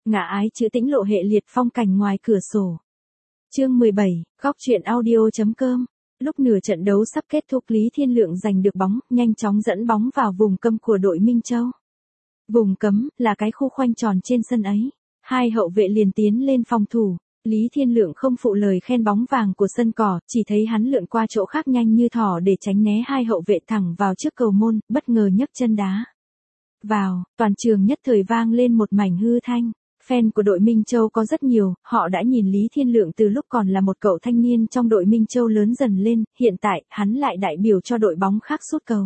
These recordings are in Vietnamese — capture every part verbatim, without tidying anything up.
Ngã ái trữ tĩnh lộ hệ liệt phong cảnh ngoài cửa sổ. Chương mười bảy, góc truyện audio.com. Lúc nửa trận đấu sắp kết thúc, Lý Thiên Lượng giành được bóng, nhanh chóng dẫn bóng vào vùng cấm của đội Minh Châu. Vùng cấm là cái khu khoanh tròn trên sân ấy. Hai hậu vệ liền tiến lên phòng thủ. Lý Thiên Lượng không phụ lời khen bóng vàng của sân cỏ, chỉ thấy hắn lượn qua chỗ khác nhanh như thỏ để tránh né hai hậu vệ thẳng vào trước cầu môn, bất ngờ nhấc chân đá vào, toàn trường nhất thời vang lên một mảnh hư thanh. Fan của đội Minh Châu có rất nhiều, họ đã nhìn Lý Thiên Lượng từ lúc còn là một cậu thanh niên trong đội Minh Châu lớn dần lên, hiện tại, hắn lại đại biểu cho đội bóng khác sút cầu.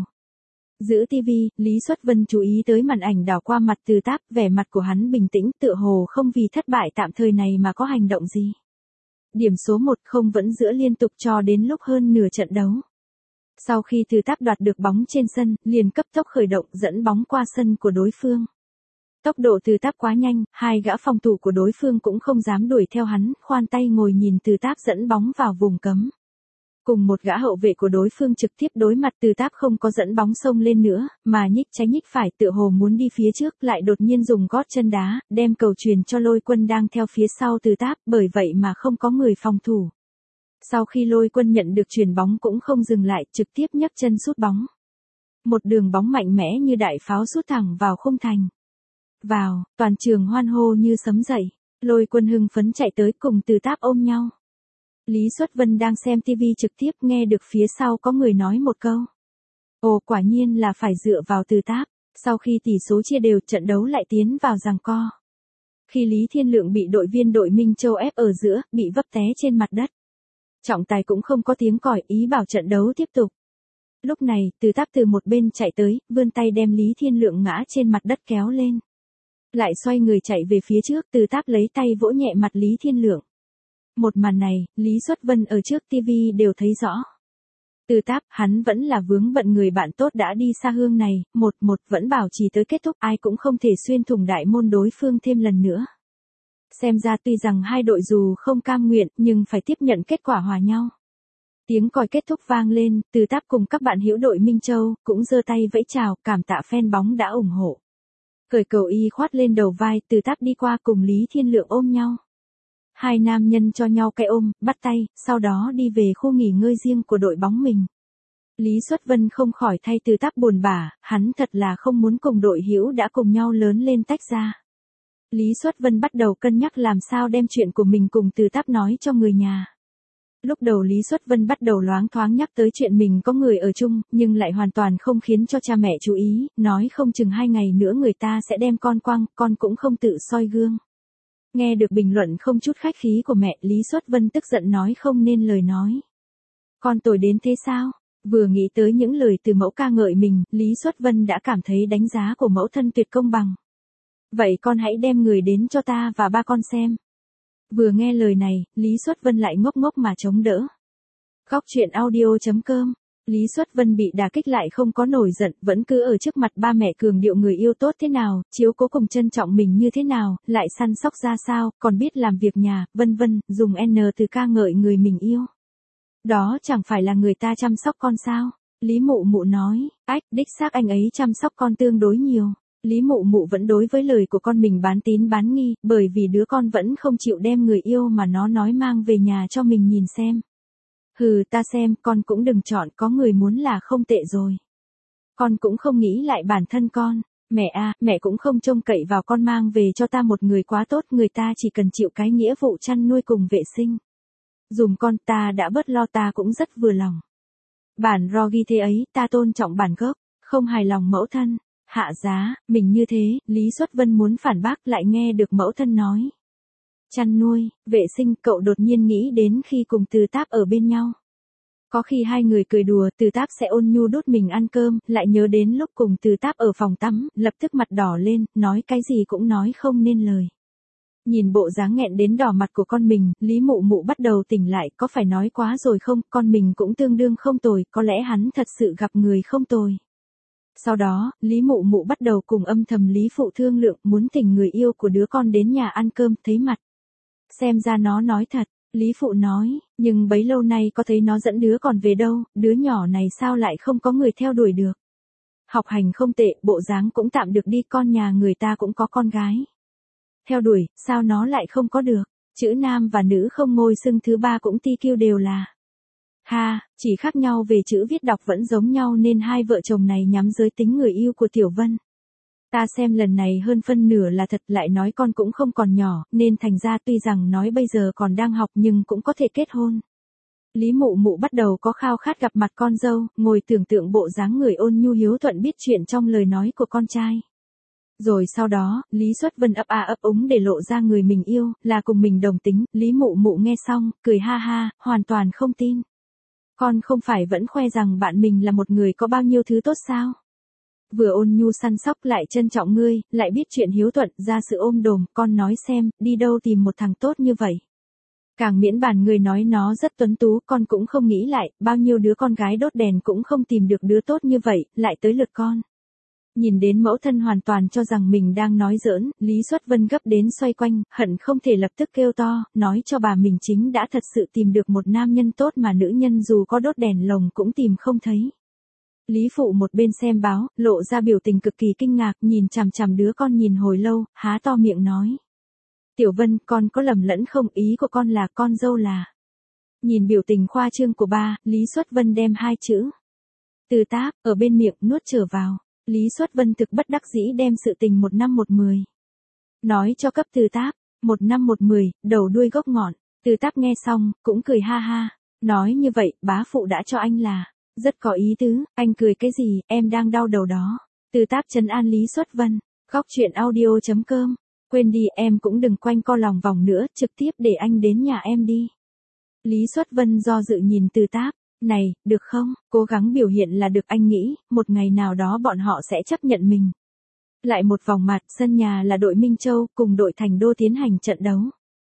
Giữ ti vi, Lý Xuất Vân chú ý tới màn ảnh đảo qua mặt Từ Táp, vẻ mặt của hắn bình tĩnh, tựa hồ không vì thất bại tạm thời này mà có hành động gì. Điểm số một không vẫn giữ liên tục cho đến lúc hơn nửa trận đấu. Sau khi Từ Táp đoạt được bóng trên sân, liền cấp tốc khởi động dẫn bóng qua sân của đối phương. Tốc độ Từ Táp quá nhanh, hai gã phòng thủ của đối phương cũng không dám đuổi theo hắn, khoan tay ngồi nhìn Từ Táp dẫn bóng vào vùng cấm. Cùng một gã hậu vệ của đối phương trực tiếp đối mặt, Từ Táp không có dẫn bóng xông lên nữa, mà nhích trái nhích phải, tựa hồ muốn đi phía trước, lại đột nhiên dùng gót chân đá, đem cầu truyền cho Lôi Quân đang theo phía sau Từ Táp, bởi vậy mà không có người phòng thủ. Sau khi Lôi Quân nhận được chuyền bóng cũng không dừng lại, trực tiếp nhấc chân sút bóng. Một đường bóng mạnh mẽ như đại pháo sút thẳng vào khung thành. Vào, toàn trường hoan hô như sấm dậy. Lôi Quân hưng phấn chạy tới cùng Từ Táp ôm nhau. Lý Xuất Vân đang xem ti vi trực tiếp nghe được phía sau có người nói một câu. Ồ, quả nhiên là phải dựa vào Từ Táp. Sau khi tỷ số chia đều, trận đấu lại tiến vào giằng co. Khi Lý Thiên Lượng bị đội viên đội Minh Châu ép ở giữa, bị vấp té trên mặt đất. Trọng tài cũng không có tiếng còi, ý bảo trận đấu tiếp tục. Lúc này, Từ Táp từ một bên chạy tới, vươn tay đem Lý Thiên Lượng ngã trên mặt đất kéo lên. Lại xoay người chạy về phía trước, Từ Táp lấy tay vỗ nhẹ mặt Lý Thiên Lượng. Một màn này, Lý Xuất Vân ở trước ti vi đều thấy rõ. Từ Táp, hắn vẫn là vướng bận người bạn tốt đã đi xa hương này, một một vẫn bảo trì tới kết thúc, ai cũng không thể xuyên thủng đại môn đối phương thêm lần nữa. Xem ra tuy rằng hai đội dù không cam nguyện, nhưng phải tiếp nhận kết quả hòa nhau. Tiếng còi kết thúc vang lên, Từ Táp cùng các bạn hữu đội Minh Châu, cũng giơ tay vẫy chào, cảm tạ fan bóng đã ủng hộ. Cởi cầu y khoát lên đầu vai, Từ Táp đi qua cùng Lý Thiên Lượng ôm nhau. Hai nam nhân cho nhau cái ôm, bắt tay, sau đó đi về khu nghỉ ngơi riêng của đội bóng mình. Lý Xuất Vân không khỏi thay Từ Táp buồn bã, hắn thật là không muốn cùng đội hữu đã cùng nhau lớn lên tách ra. Lý Xuất Vân bắt đầu cân nhắc làm sao đem chuyện của mình cùng Từ Táp nói cho người nhà. Lúc đầu Lý Xuất Vân bắt đầu loáng thoáng nhắc tới chuyện mình có người ở chung, nhưng lại hoàn toàn không khiến cho cha mẹ chú ý, nói không chừng hai ngày nữa người ta sẽ đem con quăng, con cũng không tự soi gương. Nghe được bình luận không chút khách khí của mẹ, Lý Xuất Vân tức giận nói không nên lời nói. Con tồi đến thế sao? Vừa nghĩ tới những lời từ mẫu ca ngợi mình, Lý Xuất Vân đã cảm thấy đánh giá của mẫu thân tuyệt công bằng. Vậy con hãy đem người đến cho ta và ba con xem. Vừa nghe lời này, Lý Xuất Vân lại ngốc ngốc mà chống đỡ. Góc truyện audio.com. Lý Xuất Vân bị đả kích lại không có nổi giận, vẫn cứ ở trước mặt ba mẹ cường điệu người yêu tốt thế nào, chiếu cố cùng trân trọng mình như thế nào, lại săn sóc ra sao, còn biết làm việc nhà, vân vân, dùng N từ ca ngợi người mình yêu. Đó chẳng phải là người ta chăm sóc con sao? Lý Mụ Mụ nói, ách, đích xác anh ấy chăm sóc con tương đối nhiều. Lý Mụ Mụ vẫn đối với lời của con mình bán tín bán nghi, bởi vì đứa con vẫn không chịu đem người yêu mà nó nói mang về nhà cho mình nhìn xem. Hừ, ta xem, con cũng đừng chọn, có người muốn là không tệ rồi. Con cũng không nghĩ lại bản thân con. Mẹ à, mẹ cũng không trông cậy vào con mang về cho ta một người quá tốt, người ta chỉ cần chịu cái nghĩa vụ chăn nuôi cùng vệ sinh. Dùm con ta đã bớt lo, ta cũng rất vừa lòng. Bản ro ghi thế ấy, ta tôn trọng bản gốc, không hài lòng mẫu thân. Hạ giá, mình như thế, Lý Xuất Vân muốn phản bác lại nghe được mẫu thân nói. Chăn nuôi, vệ sinh, cậu đột nhiên nghĩ đến khi cùng Từ Táp ở bên nhau. Có khi hai người cười đùa, Từ Táp sẽ ôn nhu đút mình ăn cơm, lại nhớ đến lúc cùng Từ Táp ở phòng tắm, lập tức mặt đỏ lên, nói cái gì cũng nói không nên lời. Nhìn bộ dáng nghẹn đến đỏ mặt của con mình, Lý Mụ Mụ bắt đầu tỉnh lại, có phải nói quá rồi không, con mình cũng tương đương không tồi, có lẽ hắn thật sự gặp người không tồi. Sau đó, Lý Mụ Mụ bắt đầu cùng âm thầm Lý Phụ thương lượng, muốn thỉnh người yêu của đứa con đến nhà ăn cơm, thấy mặt. Xem ra nó nói thật, Lý Phụ nói, nhưng bấy lâu nay có thấy nó dẫn đứa còn về đâu, đứa nhỏ này sao lại không có người theo đuổi được. Học hành không tệ, bộ dáng cũng tạm được đi, con nhà người ta cũng có con gái. Theo đuổi, sao nó lại không có được? Chữ nam và nữ không ngôi xưng thứ ba cũng ti kiêu đều là. Ha, chỉ khác nhau về chữ viết đọc vẫn giống nhau nên hai vợ chồng này nhắm giới tính người yêu của Tiểu Vân. Ta xem lần này hơn phân nửa là thật, lại nói con cũng không còn nhỏ, nên thành ra tuy rằng nói bây giờ còn đang học nhưng cũng có thể kết hôn. Lý Mụ Mụ bắt đầu có khao khát gặp mặt con dâu, ngồi tưởng tượng bộ dáng người ôn nhu hiếu thuận biết chuyện trong lời nói của con trai. Rồi sau đó, Lý Xuất Vân ấp a ấp úng để lộ ra người mình yêu, là cùng mình đồng tính, Lý Mụ Mụ nghe xong, cười ha ha, hoàn toàn không tin. Con không phải vẫn khoe rằng bạn mình là một người có bao nhiêu thứ tốt sao? Vừa ôn nhu săn sóc lại trân trọng ngươi, lại biết chuyện hiếu thuận, ra sự ôm đồm, con nói xem, đi đâu tìm một thằng tốt như vậy. Càng miễn bàn người nói nó rất tuấn tú, con cũng không nghĩ lại, bao nhiêu đứa con gái đốt đèn cũng không tìm được đứa tốt như vậy, lại tới lượt con. Nhìn đến mẫu thân hoàn toàn cho rằng mình đang nói giỡn, Lý Xuất Vân gấp đến xoay quanh, hận không thể lập tức kêu to, nói cho bà mình chính đã thật sự tìm được một nam nhân tốt mà nữ nhân dù có đốt đèn lồng cũng tìm không thấy. Lý Phụ một bên xem báo, lộ ra biểu tình cực kỳ kinh ngạc, nhìn chằm chằm đứa con nhìn hồi lâu, há to miệng nói. Tiểu Vân, con có lầm lẫn không, ý của con là con dâu là. Nhìn biểu tình khoa trương của ba, Lý Xuất Vân đem hai chữ. Từ Táp, ở bên miệng nuốt trở vào. Lý Xuất Vân thực bất đắc dĩ đem sự tình một năm một mười. Nói cho cấp Từ Táp, một năm một mười, đầu đuôi gốc ngọn. Từ Táp nghe xong, cũng cười ha ha. Nói như vậy, bá phụ đã cho anh là. Rất có ý tứ, anh cười cái gì, em đang đau đầu đó. Từ Táp trấn an Lý Xuất Vân. Góc truyện audio chấm com. Quên đi, em cũng đừng quanh co lòng vòng nữa, trực tiếp để anh đến nhà em đi. Lý Xuất Vân do dự nhìn Từ Táp. Này, được không, cố gắng biểu hiện là được, anh nghĩ, một ngày nào đó bọn họ sẽ chấp nhận mình. Lại một vòng mặt, sân nhà là đội Minh Châu, cùng đội Thành Đô tiến hành trận đấu.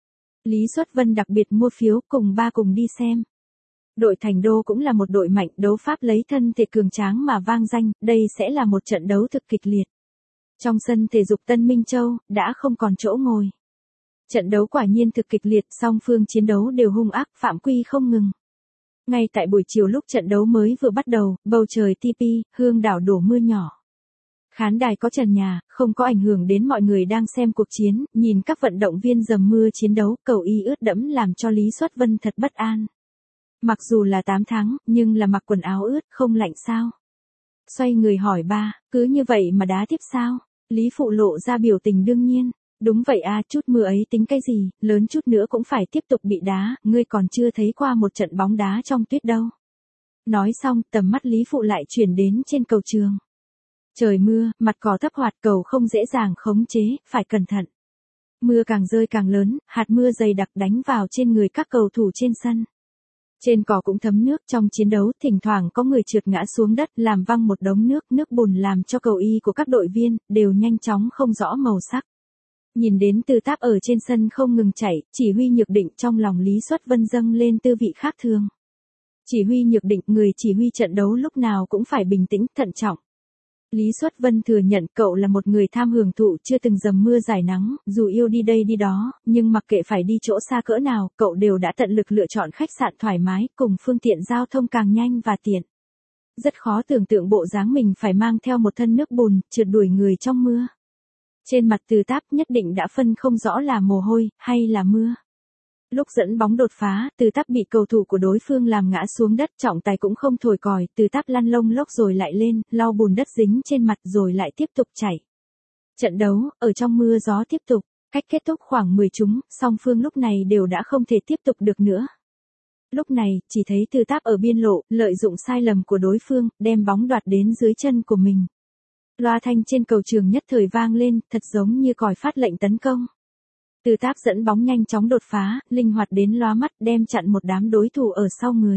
Lý Xuất Vân đặc biệt mua phiếu, cùng ba cùng đi xem. Đội Thành Đô cũng là một đội mạnh, đấu pháp lấy thân thể cường tráng mà vang danh, đây sẽ là một trận đấu thực kịch liệt. Trong sân thể dục Tân Minh Châu, đã không còn chỗ ngồi. Trận đấu quả nhiên thực kịch liệt, song phương chiến đấu đều hung ác, phạm quy không ngừng. Ngay tại buổi chiều lúc trận đấu mới vừa bắt đầu, bầu trời ti pi, hương đảo đổ mưa nhỏ. Khán đài có trần nhà, không có ảnh hưởng đến mọi người đang xem cuộc chiến, nhìn các vận động viên dầm mưa chiến đấu, cầu y ướt đẫm làm cho Lý Xuất Vân thật bất an. Mặc dù là tám tháng, nhưng là mặc quần áo ướt, không lạnh sao? Xoay người hỏi ba, cứ như vậy mà đá tiếp sao? Lý Phụ lộ ra biểu tình đương nhiên. Đúng vậy à, chút mưa ấy tính cái gì, lớn chút nữa cũng phải tiếp tục bị đá, ngươi còn chưa thấy qua một trận bóng đá trong tuyết đâu. Nói xong, tầm mắt Lý Phụ lại chuyển đến trên cầu trường. Trời mưa, mặt cỏ thấp hoạt, cầu không dễ dàng khống chế, phải cẩn thận. Mưa càng rơi càng lớn, hạt mưa dày đặc đánh vào trên người các cầu thủ trên sân. Trên cỏ cũng thấm nước, trong chiến đấu, thỉnh thoảng có người trượt ngã xuống đất, làm văng một đống nước, nước bùn làm cho cầu y của các đội viên, đều nhanh chóng không rõ màu sắc. Nhìn đến Từ Táp ở trên sân không ngừng chảy, chỉ huy Nhược Định trong lòng Lý Xuất Vân dâng lên tư vị khác thường. Chỉ huy Nhược Định, người chỉ huy trận đấu lúc nào cũng phải bình tĩnh, thận trọng. Lý Xuất Vân thừa nhận cậu là một người tham hưởng thụ, chưa từng dầm mưa giải nắng, dù yêu đi đây đi đó, nhưng mặc kệ phải đi chỗ xa cỡ nào, cậu đều đã tận lực lựa chọn khách sạn thoải mái, cùng phương tiện giao thông càng nhanh và tiện. Rất khó tưởng tượng bộ dáng mình phải mang theo một thân nước bùn, trượt đuổi người trong mưa. Trên mặt Từ Táp nhất định đã phân không rõ là mồ hôi, hay là mưa. Lúc dẫn bóng đột phá, Từ Táp bị cầu thủ của đối phương làm ngã xuống đất, trọng tài cũng không thổi còi, Từ Táp lăn lông lốc rồi lại lên, lau bùn đất dính trên mặt rồi lại tiếp tục chảy. Trận đấu, ở trong mưa gió tiếp tục, cách kết thúc khoảng mười chúng, song phương lúc này đều đã không thể tiếp tục được nữa. Lúc này, chỉ thấy Từ Táp ở biên lộ, lợi dụng sai lầm của đối phương, đem bóng đoạt đến dưới chân của mình. Loa thanh trên cầu trường nhất thời vang lên, thật giống như còi phát lệnh tấn công. Từ Táp dẫn bóng nhanh chóng đột phá, linh hoạt đến lóa mắt, đem chặn một đám đối thủ ở sau người.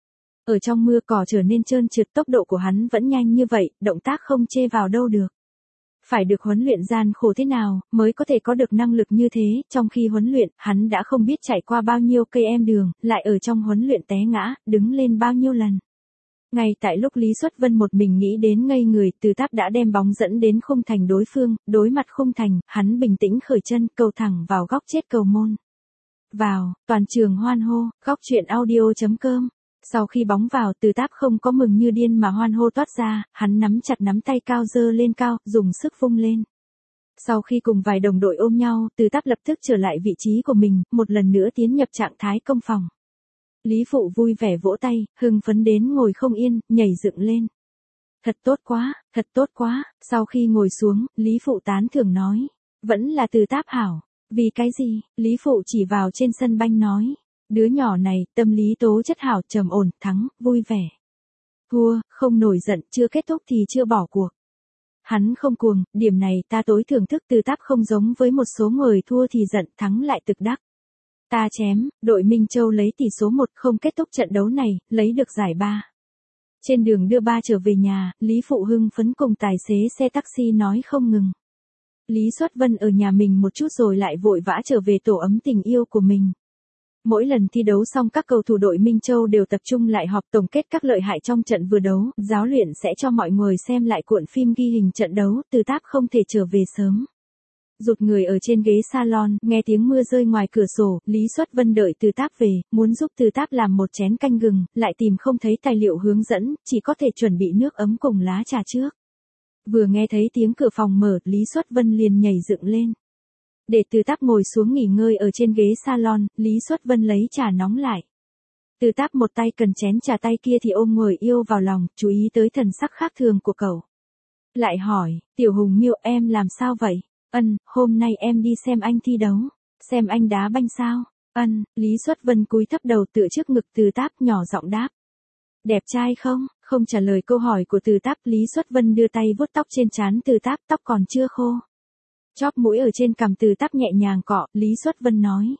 Ở trong mưa cỏ trở nên trơn trượt, tốc độ của hắn vẫn nhanh như vậy, động tác không chê vào đâu được. Phải được huấn luyện gian khổ thế nào, mới có thể có được năng lực như thế, trong khi huấn luyện, hắn đã không biết chạy qua bao nhiêu cây em đường, lại ở trong huấn luyện té ngã, đứng lên bao nhiêu lần. Ngay tại lúc Lý Xuất Vân một mình nghĩ đến ngây người, Từ Táp đã đem bóng dẫn đến khung thành đối phương, đối mặt khung thành, hắn bình tĩnh khởi chân, cầu thẳng vào góc chết cầu môn. Vào, toàn trường hoan hô, góc truyện audio chấm com. Sau khi bóng vào, Từ Táp không có mừng như điên mà hoan hô toát ra, hắn nắm chặt nắm tay cao giơ lên cao, dùng sức vung lên. Sau khi cùng vài đồng đội ôm nhau, Từ Táp lập tức trở lại vị trí của mình, một lần nữa tiến nhập trạng thái công phòng. Lý Phụ vui vẻ vỗ tay, hưng phấn đến ngồi không yên, nhảy dựng lên. Thật tốt quá, thật tốt quá, sau khi ngồi xuống, Lý Phụ tán thưởng nói. Vẫn là Từ Táp hảo. Vì cái gì? Lý Phụ chỉ vào trên sân banh nói. Đứa nhỏ này, tâm lý tố chất hảo, trầm ổn, thắng, vui vẻ. Thua, không nổi giận, chưa kết thúc thì chưa bỏ cuộc. Hắn không cuồng, điểm này ta tối thưởng thức. Từ Táp không giống với một số người thua thì giận, thắng lại thực đắc. Ta chém, đội Minh Châu lấy tỷ số một không kết thúc trận đấu này, lấy được giải ba. Trên đường đưa ba trở về nhà, Lý Phụ hưng phấn cùng tài xế xe taxi nói không ngừng. Lý Xuất Vân ở nhà mình một chút rồi lại vội vã trở về tổ ấm tình yêu của mình. Mỗi lần thi đấu xong các cầu thủ đội Minh Châu đều tập trung lại họp tổng kết các lợi hại trong trận vừa đấu, giáo luyện sẽ cho mọi người xem lại cuộn phim ghi hình trận đấu. Từ Táp không thể trở về sớm. Rụt người ở trên ghế salon, nghe tiếng mưa rơi ngoài cửa sổ, Lý Xuất Vân đợi Từ Táp về, muốn giúp Từ Táp làm một chén canh gừng, lại tìm không thấy tài liệu hướng dẫn, chỉ có thể chuẩn bị nước ấm cùng lá trà trước. Vừa nghe thấy tiếng cửa phòng mở, Lý Xuất Vân liền nhảy dựng lên. Để Từ Táp ngồi xuống nghỉ ngơi ở trên ghế salon, Lý Xuất Vân lấy trà nóng lại. Từ Táp một tay cần chén trà tay kia thì ôm người yêu vào lòng, chú ý tới thần sắc khác thường của cậu. Lại hỏi, Tiểu Hùng Miêu em làm sao vậy? Ân, hôm nay em đi xem anh thi đấu. Xem anh đá banh sao? Ân, Lý Xuất Vân cúi thấp đầu tựa trước ngực Từ Táp nhỏ giọng đáp. Đẹp trai không? Không trả lời câu hỏi của Từ Táp, Lý Xuất Vân đưa tay vuốt tóc trên trán Từ Táp, tóc còn chưa khô. Chóp mũi ở trên cằm Từ Táp nhẹ nhàng cọ, Lý Xuất Vân nói.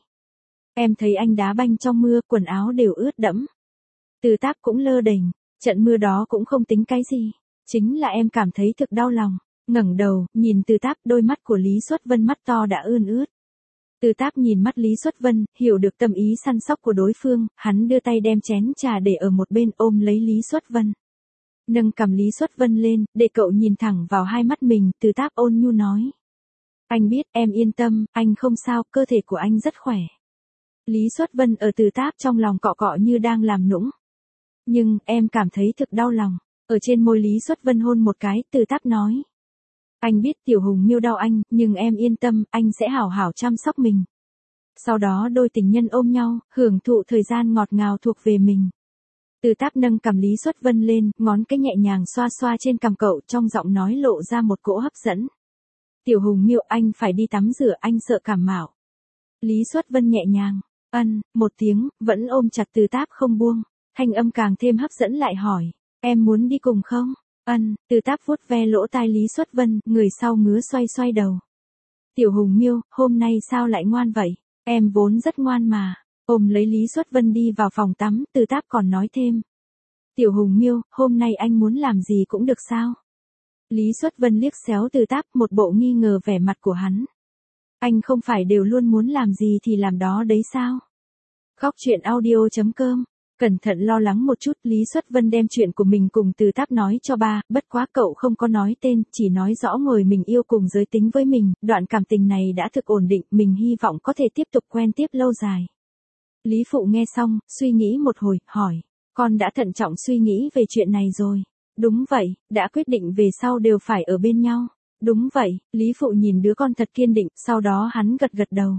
Em thấy anh đá banh trong mưa, quần áo đều ướt đẫm. Từ Táp cũng lơ đễnh, trận mưa đó cũng không tính cái gì. Chính là em cảm thấy thực đau lòng. Ngẩng đầu, nhìn Từ Táp, đôi mắt của Lý Xuất Vân mắt to đã ươn ướt. Từ Táp nhìn mắt Lý Xuất Vân, hiểu được tâm ý săn sóc của đối phương, hắn đưa tay đem chén trà để ở một bên ôm lấy Lý Xuất Vân. Nâng cằm Lý Xuất Vân lên, để cậu nhìn thẳng vào hai mắt mình, Từ Táp ôn nhu nói. Anh biết, em yên tâm, anh không sao, cơ thể của anh rất khỏe. Lý Xuất Vân ở Từ Táp trong lòng cọ cọ như đang làm nũng. Nhưng, em cảm thấy thực đau lòng. Ở trên môi Lý Xuất Vân hôn một cái, Từ Táp nói. Anh biết Tiểu Hùng Miêu đau anh, nhưng em yên tâm, anh sẽ hảo hảo chăm sóc mình. Sau đó đôi tình nhân ôm nhau, hưởng thụ thời gian ngọt ngào thuộc về mình. Từ Táp nâng cằm Lý Xuất Vân lên, ngón cái nhẹ nhàng xoa xoa trên cằm cậu, trong giọng nói lộ ra một cỗ hấp dẫn. Tiểu Hùng Miêu, anh phải đi tắm rửa, anh sợ cảm mạo. Lý Xuất Vân nhẹ nhàng, ân, một tiếng, vẫn ôm chặt Từ Táp không buông. Thanh âm càng thêm hấp dẫn lại hỏi, em muốn đi cùng không? Ân, Từ Táp vuốt ve lỗ tai Lý Xuất Vân, người sau ngứa xoay xoay đầu. Tiểu Hùng Miêu, hôm nay sao lại ngoan vậy? Em vốn rất ngoan mà. Ôm lấy Lý Xuất Vân đi vào phòng tắm, Từ Táp còn nói thêm. Tiểu Hùng Miêu, hôm nay anh muốn làm gì cũng được sao? Lý Xuất Vân liếc xéo Từ Táp, một bộ nghi ngờ vẻ mặt của hắn. Anh không phải đều luôn muốn làm gì thì làm đó đấy sao? Góc truyện audio chấm com. Cẩn thận lo lắng một chút, Lý Xuất Vân đem chuyện của mình cùng Từ Táp nói cho ba, bất quá cậu không có nói tên, chỉ nói rõ người mình yêu cùng giới tính với mình, đoạn cảm tình này đã thực ổn định, mình hy vọng có thể tiếp tục quen tiếp lâu dài. Lý Phụ nghe xong, suy nghĩ một hồi, hỏi, con đã thận trọng suy nghĩ về chuyện này rồi. Đúng vậy, đã quyết định về sau đều phải ở bên nhau. Đúng vậy, Lý Phụ nhìn đứa con thật kiên định, sau đó hắn gật gật đầu.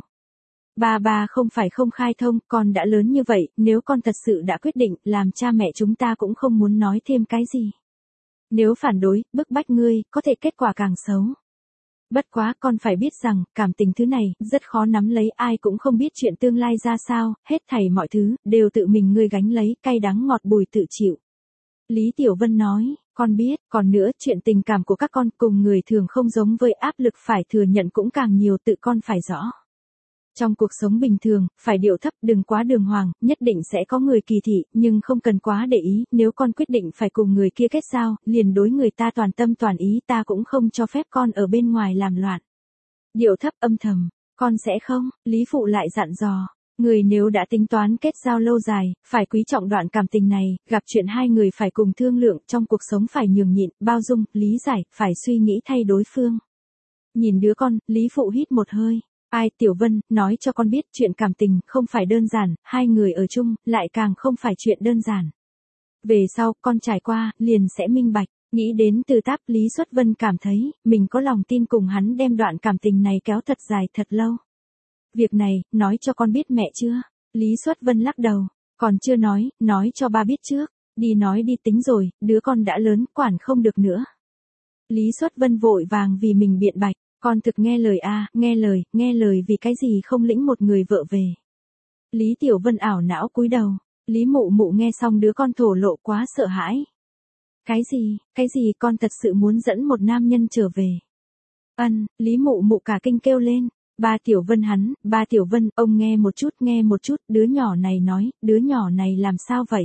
Ba ba không phải không khai thông, con đã lớn như vậy, nếu con thật sự đã quyết định, làm cha mẹ chúng ta cũng không muốn nói thêm cái gì. Nếu phản đối, bức bách ngươi, có thể kết quả càng xấu. Bất quá, con phải biết rằng, cảm tình thứ này, rất khó nắm lấy, ai cũng không biết chuyện tương lai ra sao, hết thảy mọi thứ, đều tự mình ngươi gánh lấy, cay đắng ngọt bùi tự chịu. Lý Tiểu Vân nói, con biết, còn nữa, chuyện tình cảm của các con cùng người thường không giống với áp lực phải thừa nhận cũng càng nhiều, tự con phải rõ. Trong cuộc sống bình thường, phải điệu thấp, đừng quá đường hoàng, nhất định sẽ có người kỳ thị, nhưng không cần quá để ý, nếu con quyết định phải cùng người kia kết giao, liền đối người ta toàn tâm toàn ý, ta cũng không cho phép con ở bên ngoài làm loạn. Điệu thấp âm thầm, con sẽ không, Lý Phụ lại dặn dò. Người nếu đã tính toán kết giao lâu dài, phải quý trọng đoạn cảm tình này, gặp chuyện hai người phải cùng thương lượng, trong cuộc sống phải nhường nhịn, bao dung, lý giải, phải suy nghĩ thay đối phương. Nhìn đứa con, Lý Phụ hít một hơi. Ai, Tiểu Vân, nói cho con biết chuyện cảm tình không phải đơn giản, hai người ở chung, lại càng không phải chuyện đơn giản. Về sau, con trải qua, liền sẽ minh bạch, Nghĩ đến Từ Táp, Lý Xuất Vân cảm thấy, mình có lòng tin cùng hắn đem đoạn cảm tình này kéo thật dài thật lâu. Việc này, nói cho con biết mẹ chưa? Lý Xuất Vân lắc đầu, còn chưa nói, nói cho ba biết trước, đi nói đi tính rồi, đứa con đã lớn, quản không được nữa. Lý Xuất Vân vội vàng vì mình biện bạch, con thực nghe lời a, à, nghe lời, nghe lời vì cái gì không lĩnh một người vợ về. Lý Tiểu Vân ảo não cúi đầu, Lý Mụ Mụ nghe xong đứa con thổ lộ quá sợ hãi. Cái gì, cái gì con thật sự muốn dẫn một nam nhân trở về. Ân, Lý Mụ Mụ cả kinh kêu lên, ba Tiểu Vân hắn, ba Tiểu Vân, ông nghe một chút, nghe một chút, đứa nhỏ này nói, đứa nhỏ này làm sao vậy?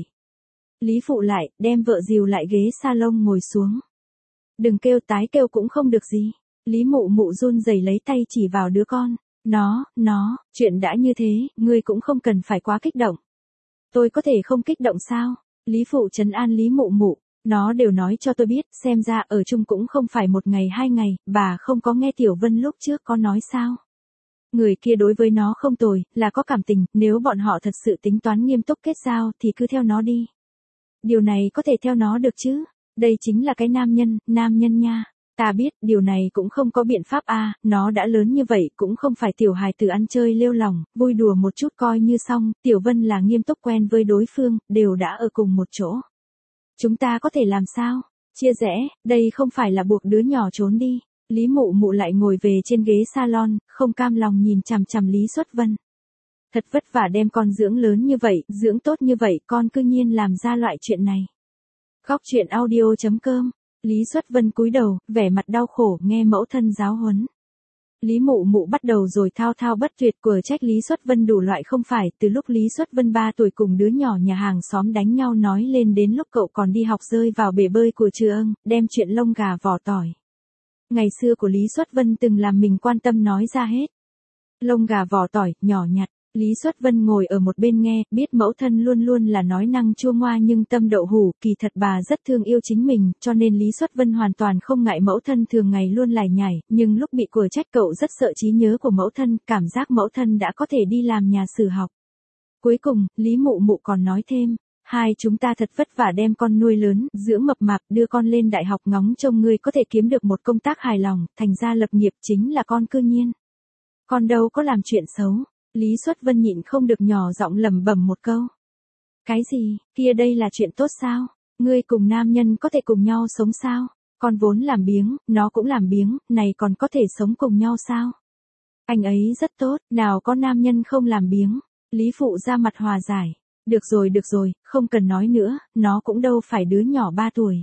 Lý Phụ lại, đem vợ dìu lại ghế salon ngồi xuống. Đừng kêu, tái kêu cũng không được gì. Lý Mụ Mụ run rẩy lấy tay chỉ vào đứa con, nó, nó, chuyện đã như thế, ngươi cũng không cần phải quá kích động. Tôi có thể không kích động sao? Lý Phụ trấn an Lý Mụ Mụ. Nó đều nói cho tôi biết, xem ra ở chung cũng không phải một ngày hai ngày, bà không có nghe Tiểu Vân lúc trước có nói sao. Người kia đối với nó không tồi, là có cảm tình, nếu bọn họ thật sự tính toán nghiêm túc kết giao thì cứ theo nó đi. Điều này có thể theo nó được chứ, đây chính là cái nam nhân, nam nhân nha. Ta biết, điều này cũng không có biện pháp a, à, nó đã lớn như vậy cũng không phải tiểu hài tử ăn chơi lêu lỏng, vui đùa một chút coi như xong, Tiểu Vân là nghiêm túc quen với đối phương, đều đã ở cùng một chỗ. Chúng ta có thể làm sao? Chia rẽ, đây không phải là buộc đứa nhỏ trốn đi. Lý Mụ Mụ lại ngồi về trên ghế salon, không cam lòng nhìn chằm chằm Lý Xuất Vân. Thật vất vả đem con dưỡng lớn như vậy, dưỡng tốt như vậy, con cư nhiên làm ra loại chuyện này. Góc truyện audio chấm com. Lý Xuất Vân cúi đầu, vẻ mặt đau khổ, nghe mẫu thân giáo huấn. Lý Mụ Mụ bắt đầu rồi thao thao bất tuyệt của trách Lý Xuất Vân đủ loại không phải, từ lúc Lý Xuất Vân ba tuổi cùng đứa nhỏ nhà hàng xóm đánh nhau nói lên đến lúc cậu còn đi học rơi vào bể bơi của trường, đem chuyện lông gà vỏ tỏi. Ngày xưa của Lý Xuất Vân từng làm mình quan tâm nói ra hết. Lông gà vỏ tỏi, nhỏ nhặt. Lý Xuất Vân ngồi ở một bên nghe, biết mẫu thân luôn luôn là nói năng chua ngoa nhưng tâm đậu hủ, kỳ thật bà rất thương yêu chính mình, cho nên Lý Xuất Vân hoàn toàn không ngại mẫu thân thường ngày luôn lải nhải, nhưng lúc bị của trách cậu rất sợ trí nhớ của mẫu thân, cảm giác mẫu thân đã có thể đi làm nhà sử học. Cuối cùng, Lý Mụ Mụ còn nói thêm, hai chúng ta thật vất vả đem con nuôi lớn, dưỡng mập mạp, đưa con lên đại học ngóng trông ngươi có thể kiếm được một công tác hài lòng, thành ra lập nghiệp chính là con cư nhiên. Con đâu có làm chuyện xấu. Lý Xuất Vân nhịn không được nhỏ giọng lẩm bẩm một câu. Cái gì, kia đây là chuyện tốt sao? Ngươi cùng nam nhân có thể cùng nhau sống sao? Con vốn làm biếng, nó cũng làm biếng, này còn có thể sống cùng nhau sao? Anh ấy rất tốt, nào có nam nhân không làm biếng. Lý Phụ ra mặt hòa giải. Được rồi được rồi, không cần nói nữa, nó cũng đâu phải đứa nhỏ ba tuổi.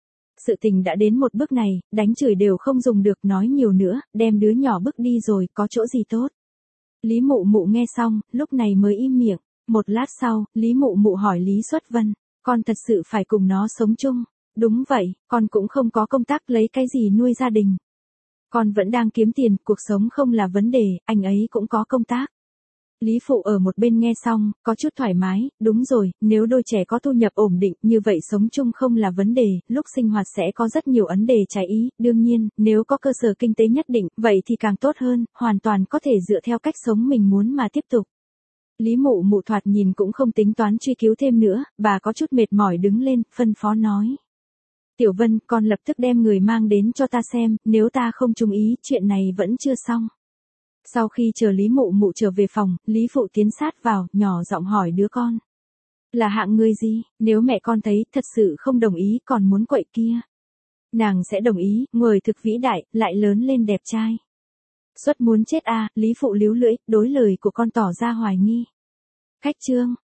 Sự tình đã đến một bước này, đánh chửi đều không dùng được, nói nhiều nữa, đem đứa nhỏ bước đi rồi, có chỗ gì tốt. Lý Mụ Mụ nghe xong, lúc này mới im miệng. Một lát sau, Lý Mụ Mụ hỏi Lý Xuất Vân, con thật sự phải cùng nó sống chung? Đúng vậy, con cũng không có công tác, lấy cái gì nuôi gia đình. Con vẫn đang kiếm tiền, cuộc sống không là vấn đề, anh ấy cũng có công tác. Lý Phụ ở một bên nghe xong, có chút thoải mái, đúng rồi, nếu đôi trẻ có thu nhập ổn định, như vậy sống chung không là vấn đề, lúc sinh hoạt sẽ có rất nhiều vấn đề trái ý, đương nhiên, nếu có cơ sở kinh tế nhất định, vậy thì càng tốt hơn, hoàn toàn có thể dựa theo cách sống mình muốn mà tiếp tục. Lý Mụ Mụ thoạt nhìn cũng không tính toán truy cứu thêm nữa, bà có chút mệt mỏi đứng lên, phân phó nói. Tiểu Vân, con lập tức đem người mang đến cho ta xem, nếu ta không trung ý, chuyện này vẫn chưa xong. Sau khi chờ Lý Mụ Mụ trở về phòng, Lý Phụ tiến sát vào, nhỏ giọng hỏi đứa con. Là hạng người gì, nếu mẹ con thấy thật sự không đồng ý còn muốn quậy kia. Nàng sẽ đồng ý, người thực vĩ đại, lại lớn lên đẹp trai. Suất muốn chết à, Lý Phụ líu lưỡi, đối lời của con tỏ ra hoài nghi. Khách trương,